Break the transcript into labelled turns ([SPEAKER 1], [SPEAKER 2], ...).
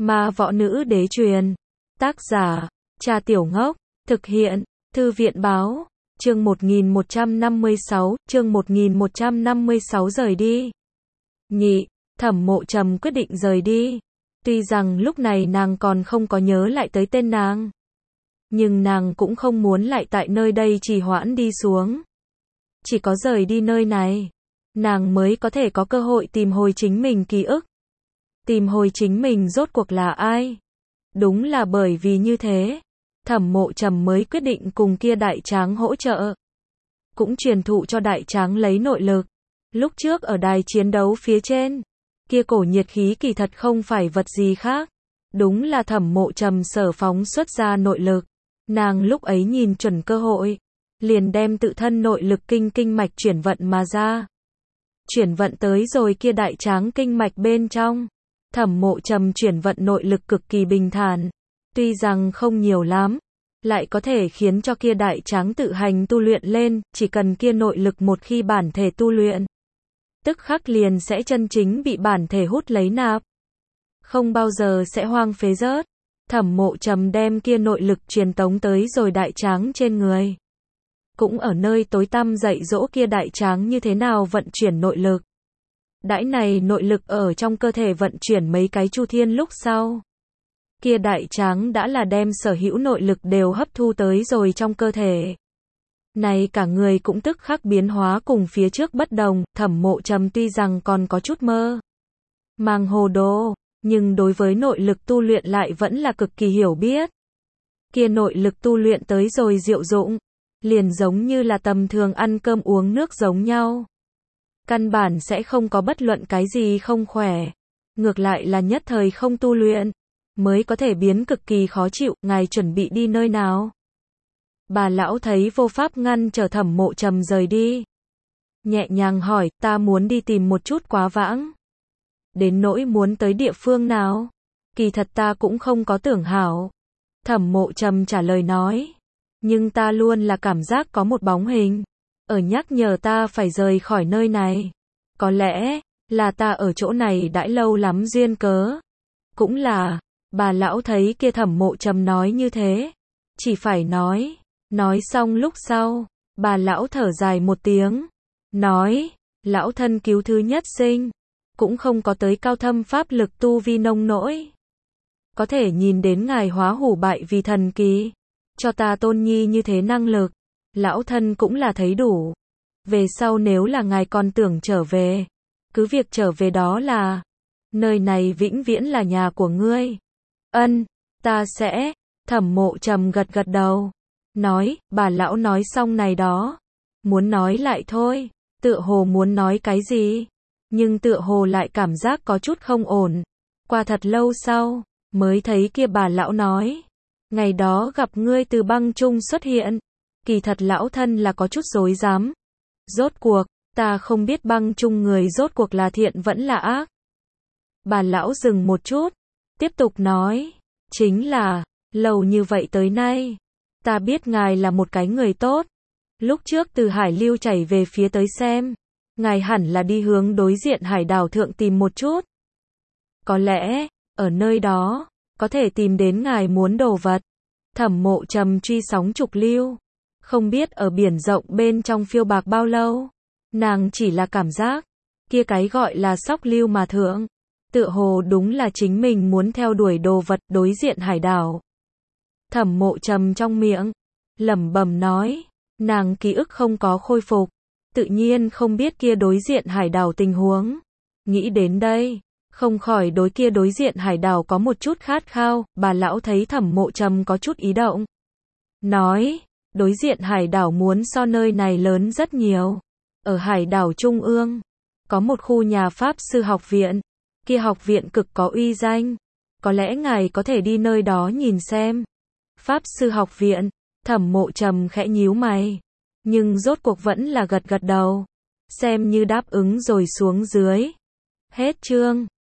[SPEAKER 1] Ma võ nữ đế truyền. Tác giả, Trà Tiểu Ngốc. Thực hiện, Thư viện báo. Chương 1156, chương 1156 rời đi. Nhị, Thẩm Mộ Trầm quyết định rời đi. Tuy rằng lúc này nàng còn không có nhớ lại tới tên nàng, nhưng nàng cũng không muốn lại tại nơi đây trì hoãn đi xuống. Chỉ có rời đi nơi này, nàng mới có thể có cơ hội tìm hồi chính mình ký ức. Tìm hồi chính mình rốt cuộc là ai. Đúng là bởi vì như thế, Thẩm Mộ Trầm mới quyết định cùng kia đại tráng hỗ trợ. Cũng truyền thụ cho đại tráng lấy nội lực. Lúc trước ở đài chiến đấu phía trên, kia cổ nhiệt khí kỳ thật không phải vật gì khác. Đúng là Thẩm Mộ Trầm sở phóng xuất ra nội lực. Nàng lúc ấy nhìn chuẩn cơ hội, liền đem tự thân nội lực kinh mạch chuyển vận mà ra. Chuyển vận tới rồi kia đại tráng kinh mạch bên trong. Thẩm Mộ Trầm chuyển vận nội lực cực kỳ bình thản. Tuy rằng không nhiều lắm, lại có thể khiến cho kia đại tráng tự hành tu luyện lên, chỉ cần kia nội lực một khi bản thể tu luyện, tức khắc liền sẽ chân chính bị bản thể hút lấy nạp. Không bao giờ sẽ hoang phế rớt. Thẩm Mộ Trầm đem kia nội lực truyền tống tới rồi đại tráng trên người. Cũng ở nơi tối tăm dạy dỗ kia đại tráng như thế nào vận chuyển nội lực. Đãi này nội lực ở trong cơ thể vận chuyển mấy cái chu thiên lúc sau, kia đại tráng đã là đem sở hữu nội lực đều hấp thu tới rồi trong cơ thể. Này cả người cũng tức khắc biến hóa cùng phía trước bất đồng. Thẩm Mộ Trầm tuy rằng còn có chút mơ màng hồ đồ, nhưng đối với nội lực tu luyện lại vẫn là cực kỳ hiểu biết. Kia nội lực tu luyện tới rồi diệu dụng, liền giống như là tầm thường ăn cơm uống nước giống nhau. Căn bản sẽ không có bất luận cái gì không khỏe. Ngược lại là nhất thời không tu luyện, mới có thể biến cực kỳ khó chịu. Ngài chuẩn bị đi nơi nào? Bà lão thấy vô pháp ngăn trở Thẩm Mộ Trầm rời đi, nhẹ nhàng hỏi. Ta muốn đi tìm một chút Quá Vãng. Đến nỗi muốn tới địa phương nào, kỳ thật ta cũng không có tưởng hảo. Thẩm Mộ Trầm trả lời nói. Nhưng ta luôn là cảm giác có một bóng hình ở nhắc nhở ta phải rời khỏi nơi này. Có lẽ là ta ở chỗ này đãi lâu lắm duyên cớ. Cũng là, bà lão thấy kia Thẩm Mộ Trầm nói như thế, chỉ phải nói. Nói xong lúc sau, bà lão thở dài một tiếng, nói, lão thân cứu thứ nhất sinh, cũng không có tới cao thâm pháp lực tu vi nông nỗi. Có thể nhìn đến ngài hóa hủ bại vì thần kỳ, cho ta tôn nhi như thế năng lực, lão thân cũng là thấy đủ. Về sau nếu là ngài còn tưởng trở về, cứ việc trở về đó là, nơi này vĩnh viễn là nhà của ngươi. Ân, ta sẽ. Thẩm Mộ Trầm gật đầu, nói. Bà lão nói xong này đó, muốn nói lại thôi, tựa hồ muốn nói cái gì, nhưng tựa hồ lại cảm giác có chút không ổn. Qua thật lâu sau, mới thấy kia bà lão nói, ngày đó gặp ngươi từ băng trung xuất hiện, kỳ thật lão thân là có chút rối rắm. Rốt cuộc, ta không biết băng trung người rốt cuộc là thiện vẫn là ác. Bà lão dừng một chút, tiếp tục nói, chính là, lâu như vậy tới nay, ta biết ngài là một cái người tốt. Lúc trước từ Hải Lưu chảy về phía tới xem, ngài hẳn là đi hướng đối diện hải đảo thượng tìm một chút. Có lẽ, ở nơi đó, có thể tìm đến ngài muốn đồ vật. Thẩm Mộ Trầm truy sóng trục lưu, không biết ở biển rộng bên trong phiêu bạc bao lâu. Nàng chỉ là cảm giác, kia cái gọi là sóc lưu mà thượng, tựa hồ đúng là chính mình muốn theo đuổi đồ vật đối diện hải đảo. Thẩm Mộ Trầm trong miệng lẩm bẩm nói, nàng ký ức không có khôi phục, tự nhiên không biết kia đối diện hải đảo tình huống. Nghĩ đến đây, không khỏi đối kia đối diện hải đảo có một chút khát khao. Bà lão thấy Thẩm Mộ Trầm có chút ý động, nói, đối diện hải đảo muốn so nơi này lớn rất nhiều. Ở hải đảo trung ương, có một khu nhà Pháp sư học viện, kia học viện cực có uy danh, có lẽ ngài có thể đi nơi đó nhìn xem. Pháp sư học viện. Thẩm Mộ Trầm khẽ nhíu mày, nhưng rốt cuộc vẫn là gật đầu, xem như đáp ứng rồi xuống dưới. Hết chương.